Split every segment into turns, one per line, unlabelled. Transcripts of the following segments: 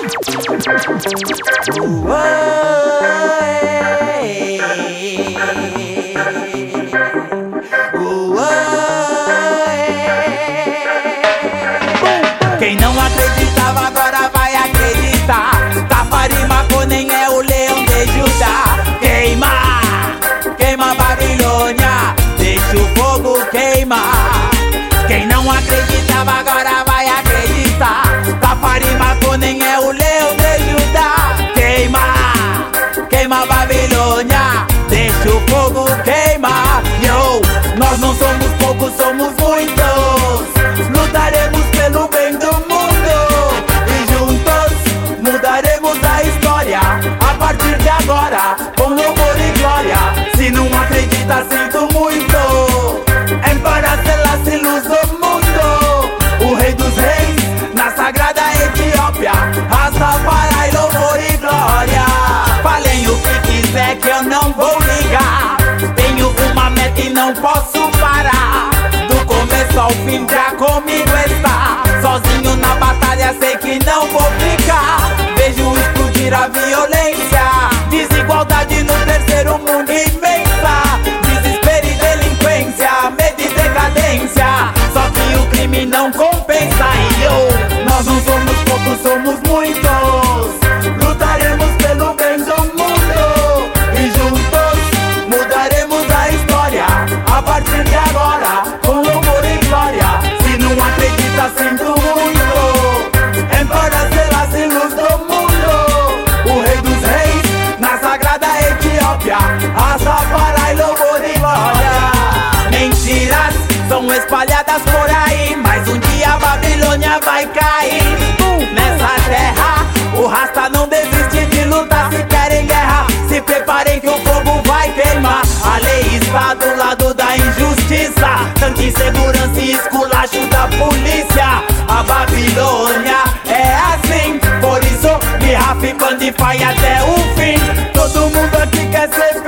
Quem não acreditava agora vai acreditar. Tafarima-Conen é o leão de Judá. Queima, queima Babilônia, deixa o fogo queimar. Quem não acreditava agora vai acreditar. Tafarima-Conen é o leão de Judá. Queima, queima Babilônia, deixa o fogo queimar. Yo, nós não somos poucos, somos muitos. Lutaremos pelo bem do mundo e juntos mudaremos a história. A partir de agora, com louvor e glória. Se não acredita, sinto muito. Embora Selassie, luz do mundo, o rei dos reis, na sagrada Etiópia. Rastafari, louvor e glória. Falem o que quiser que eu não vou ligar. Tenho uma meta e não posso parar. Do começo ao fim já comigo está. Sozinho na batalha sei que não vou ficar. Vejo explodir a violência, desigualdade no terceiro mundo imensa. Desespero e delinquência, medo e decadência. Só que o crime não compensa. E eu, nós não somos poucos, somos muitos. Lutaremos pelo bem do mundo e juntos mudaremos a história. A partir de agora, com louvor e glória. Se não acredita, sinto muito. Embora Selassie, luz do mundo, o rei dos reis, na sagrada Etiópia. Rastafari, louvor e glória. Mentiras são espalhadas por aí, mas um dia a Babilônia vai cair. Nessa terra, o Rasta não desiste de lutar. Se querem guerra, se preparem que o fogo vai queimar. A lei está do lado da injustiça, tanque, segurança e esculacho da polícia. A Babilônia é assim, por isso me Rafi, Bandify até o fim. Todo mundo aqui quer ser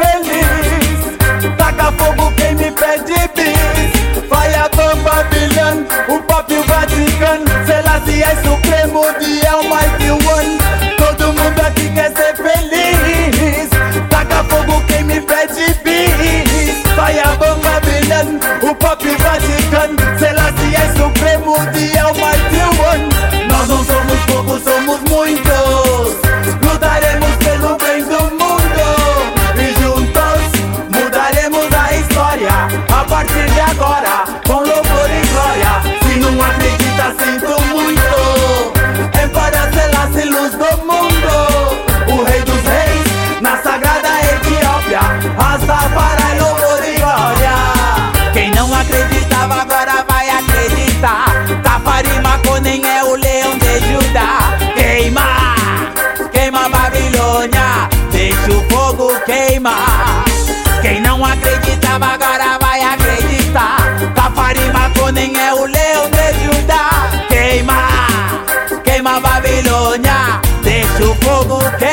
feliz. Taca fogo quem me pede bis. Vai a Babylon, o Pop e o Vatican. Selassie é supremo, the Almighty One. Todo mundo aqui quer ser feliz. Taca fogo quem me pede bis. Vai a Babylon, o Pop e o Vatican. Selassie é supremo, the Almighty One. Nós não somos poucos, somos muitos. Lutaremos pelo bem do mundo e juntos mudaremos a história. A partir de agora, com louvor e glória. Se não acredita, sinto muito. Embora Selassie, luz do mundo, o rei dos reis, na sagrada Etiópia. Rastafari, louvor e glória. Quem não acreditava agora vai acreditar. Tafarima-Conen é o leão de Judá. Queima, queima Babilônia, deixa o fogo queimar. Quem não acreditava agora vai acreditar. Tafarima-Conen é o leão de Judá. Queima, queima Babilônia, deixa o fogo queimar.